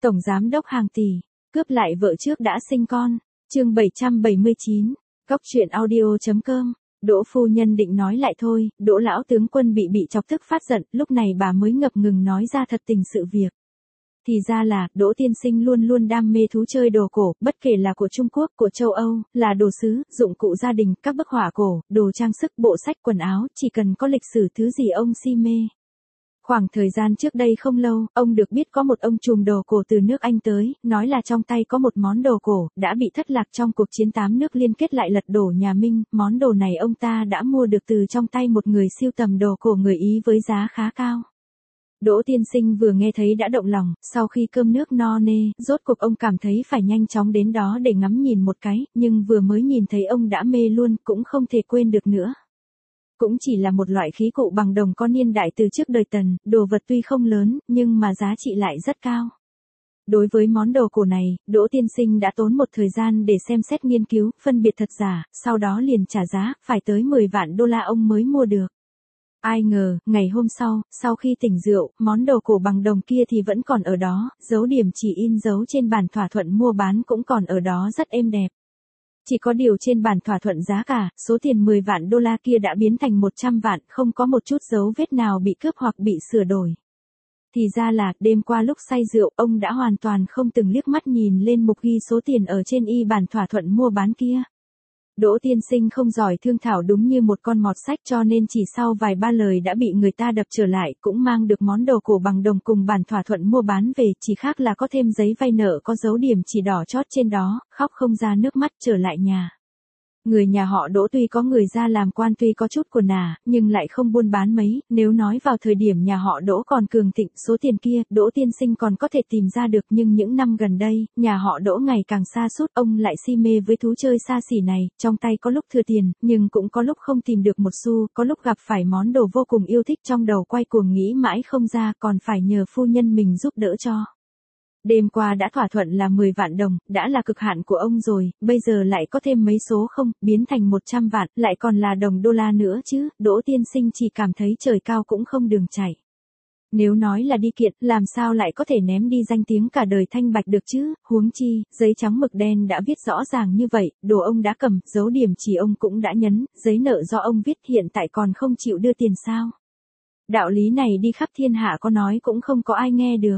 Tổng giám đốc hàng tỷ, cướp lại vợ trước đã sinh con. Chương 779. Cóc truyện audio.com. Đỗ phu nhân định nói lại thôi, Đỗ lão tướng quân bị chọc tức phát giận, lúc này bà mới ngập ngừng nói ra thật tình sự việc. Thì ra là, Đỗ tiên sinh luôn luôn đam mê thú chơi đồ cổ, bất kể là của Trung Quốc, của châu Âu, là đồ sứ, dụng cụ gia đình, các bức họa cổ, đồ trang sức, bộ sách, quần áo, chỉ cần có lịch sử thứ gì ông si mê. Khoảng thời gian trước đây không lâu, ông được biết có một ông trùm đồ cổ từ nước Anh tới, nói là trong tay có một món đồ cổ, đã bị thất lạc trong cuộc chiến 8 nước liên kết lại lật đổ nhà Minh, món đồ này ông ta đã mua được từ trong tay một người sưu tầm đồ cổ người Ý với giá khá cao. Đỗ tiên sinh vừa nghe thấy đã động lòng, sau khi cơm nước no nê, rốt cuộc ông cảm thấy phải nhanh chóng đến đó để ngắm nhìn một cái, nhưng vừa mới nhìn thấy ông đã mê luôn, cũng không thể quên được nữa. Cũng chỉ là một loại khí cụ bằng đồng có niên đại từ trước đời Tần, đồ vật tuy không lớn, nhưng mà giá trị lại rất cao. Đối với món đồ cổ này, Đỗ tiên sinh đã tốn một thời gian để xem xét nghiên cứu, phân biệt thật giả, sau đó liền trả giá, phải tới 10 vạn đô la ông mới mua được. Ai ngờ, ngày hôm sau khi tỉnh rượu, món đồ cổ bằng đồng kia thì vẫn còn ở đó, dấu điểm chỉ in dấu trên bản thỏa thuận mua bán cũng còn ở đó rất êm đẹp. Chỉ có điều trên bản thỏa thuận giá cả, số tiền 10 vạn đô la kia đã biến thành 100 vạn, không có một chút dấu vết nào bị cướp hoặc bị sửa đổi. Thì ra là, đêm qua lúc say rượu, ông đã hoàn toàn không từng liếc mắt nhìn lên mục ghi số tiền ở trên bản thỏa thuận mua bán kia. Đỗ tiên sinh không giỏi thương thảo đúng như một con mọt sách cho nên chỉ sau vài ba lời đã bị người ta đập trở lại, cũng mang được món đồ cổ bằng đồng cùng bản thỏa thuận mua bán về, chỉ khác là có thêm giấy vay nợ có dấu điểm chỉ đỏ chót trên đó, khóc không ra nước mắt trở lại nhà. Người nhà họ Đỗ tuy có người ra làm quan tuy có chút quần nhưng lại không buôn bán mấy, nếu nói vào thời điểm nhà họ Đỗ còn cường thịnh, số tiền kia, Đỗ tiên sinh còn có thể tìm ra được, nhưng những năm gần đây, nhà họ Đỗ ngày càng sa sút, ông lại si mê với thú chơi xa xỉ này, trong tay có lúc thừa tiền, nhưng cũng có lúc không tìm được một xu, có lúc gặp phải món đồ vô cùng yêu thích trong đầu quay cuồng nghĩ mãi không ra, còn phải nhờ phu nhân mình giúp đỡ cho. Đêm qua đã thỏa thuận là 10 vạn đồng, đã là cực hạn của ông rồi, bây giờ lại có thêm mấy số không, biến thành 100 vạn, lại còn là đồng đô la nữa chứ, Đỗ tiên sinh chỉ cảm thấy trời cao cũng không đường chảy. Nếu nói là đi kiện, làm sao lại có thể ném đi danh tiếng cả đời thanh bạch được chứ, huống chi, giấy trắng mực đen đã viết rõ ràng như vậy, đồ ông đã cầm, dấu điểm chỉ ông cũng đã nhấn, giấy nợ do ông viết hiện tại còn không chịu đưa tiền sao. Đạo lý này đi khắp thiên hạ có nói cũng không có ai nghe được.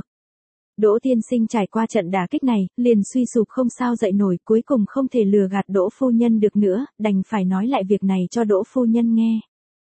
Đỗ tiên sinh trải qua trận đả kích này, liền suy sụp không sao dậy nổi, cuối cùng không thể lừa gạt Đỗ phu nhân được nữa, đành phải nói lại việc này cho Đỗ phu nhân nghe.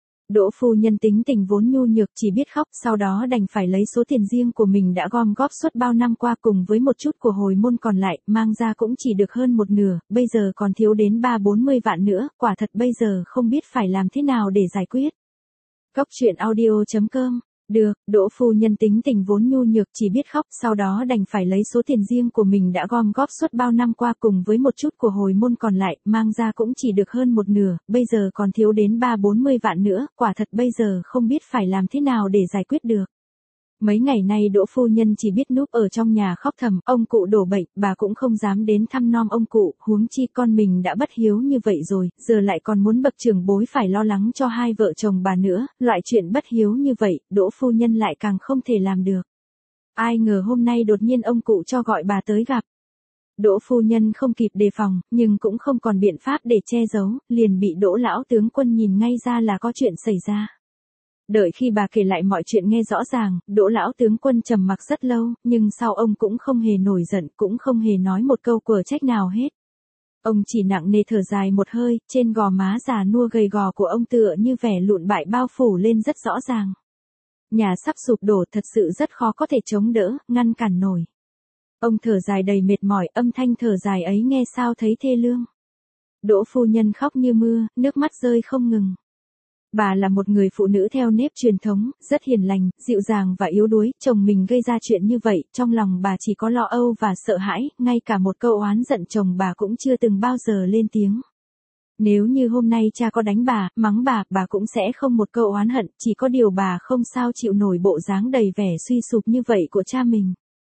Đỗ phu nhân tính tình vốn nhu nhược chỉ biết khóc, sau đó đành phải lấy số tiền riêng của mình đã gom góp suốt bao năm qua cùng với một chút của hồi môn còn lại, mang ra cũng chỉ được hơn một nửa, bây giờ còn thiếu đến 30-40 vạn nữa, quả thật bây giờ không biết phải làm thế nào để giải quyết. Cóc truyện audio.com. Được, Đỗ phu nhân tính tình vốn nhu nhược chỉ biết khóc, sau đó đành phải lấy số tiền riêng của mình đã gom góp suốt bao năm qua cùng với một chút của hồi môn còn lại, mang ra cũng chỉ được hơn một nửa, bây giờ còn thiếu đến 30-40 vạn nữa, quả thật bây giờ không biết phải làm thế nào để giải quyết được. Mấy ngày nay Đỗ phu nhân chỉ biết núp ở trong nhà khóc thầm, ông cụ đổ bệnh, bà cũng không dám đến thăm nom ông cụ, huống chi con mình đã bất hiếu như vậy rồi, giờ lại còn muốn bậc trưởng bối phải lo lắng cho hai vợ chồng bà nữa, loại chuyện bất hiếu như vậy, Đỗ phu nhân lại càng không thể làm được. Ai ngờ hôm nay đột nhiên ông cụ cho gọi bà tới gặp. Đỗ phu nhân không kịp đề phòng, nhưng cũng không còn biện pháp để che giấu, liền bị Đỗ lão tướng quân nhìn ngay ra là có chuyện xảy ra. Đợi khi bà kể lại mọi chuyện nghe rõ ràng, Đỗ lão tướng quân trầm mặc rất lâu, nhưng sau ông cũng không hề nổi giận, cũng không hề nói một câu quở trách nào hết. Ông chỉ nặng nề thở dài một hơi, trên gò má già nua gầy gò của ông tựa như vẻ lụn bại bao phủ lên rất rõ ràng. Nhà sắp sụp đổ thật sự rất khó có thể chống đỡ, ngăn cản nổi. Ông thở dài đầy mệt mỏi, âm thanh thở dài ấy nghe sao thấy thê lương. Đỗ phu nhân khóc như mưa, nước mắt rơi không ngừng. Bà là một người phụ nữ theo nếp truyền thống, rất hiền lành, dịu dàng và yếu đuối, chồng mình gây ra chuyện như vậy, trong lòng bà chỉ có lo âu và sợ hãi, ngay cả một câu oán giận chồng bà cũng chưa từng bao giờ lên tiếng. Nếu như hôm nay cha có đánh bà, mắng bà cũng sẽ không một câu oán hận, chỉ có điều bà không sao chịu nổi bộ dáng đầy vẻ suy sụp như vậy của cha mình.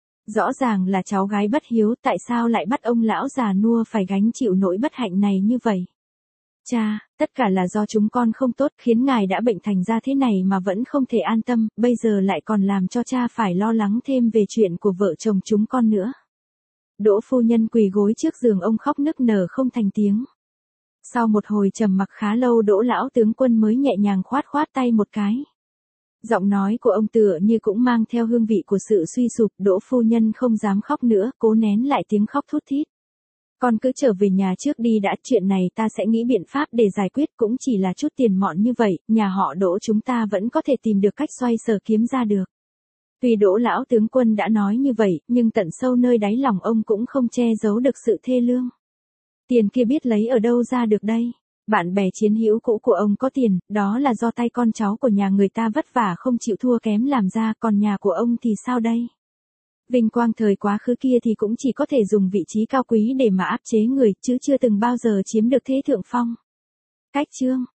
Rõ ràng là cháu gái bất hiếu, tại sao lại bắt ông lão già nua phải gánh chịu nỗi bất hạnh này như vậy? Cha, tất cả là do chúng con không tốt khiến ngài đã bệnh thành ra thế này mà vẫn không thể an tâm, bây giờ lại còn làm cho cha phải lo lắng thêm về chuyện của vợ chồng chúng con nữa. Đỗ phu nhân quỳ gối trước giường ông khóc nức nở không thành tiếng. Sau một hồi trầm mặc khá lâu Đỗ lão tướng quân mới nhẹ nhàng khoát khoát tay một cái. Giọng nói của ông tựa như cũng mang theo hương vị của sự suy sụp, Đỗ phu nhân không dám khóc nữa, cố nén lại tiếng khóc thút thít. Con cứ trở về nhà trước đi đã, chuyện này ta sẽ nghĩ biện pháp để giải quyết, cũng chỉ là chút tiền mọn như vậy, nhà họ Đỗ chúng ta vẫn có thể tìm được cách xoay sở kiếm ra được. Tuy Đỗ lão tướng quân đã nói như vậy, nhưng tận sâu nơi đáy lòng ông cũng không che giấu được sự thê lương. Tiền kia biết lấy ở đâu ra được đây? Bạn bè chiến hữu cũ của ông có tiền, đó là do tay con cháu của nhà người ta vất vả không chịu thua kém làm ra, còn nhà của ông thì sao đây? Vinh quang thời quá khứ kia thì cũng chỉ có thể dùng vị trí cao quý để mà áp chế người, chứ chưa từng bao giờ chiếm được thế thượng phong. Cách chương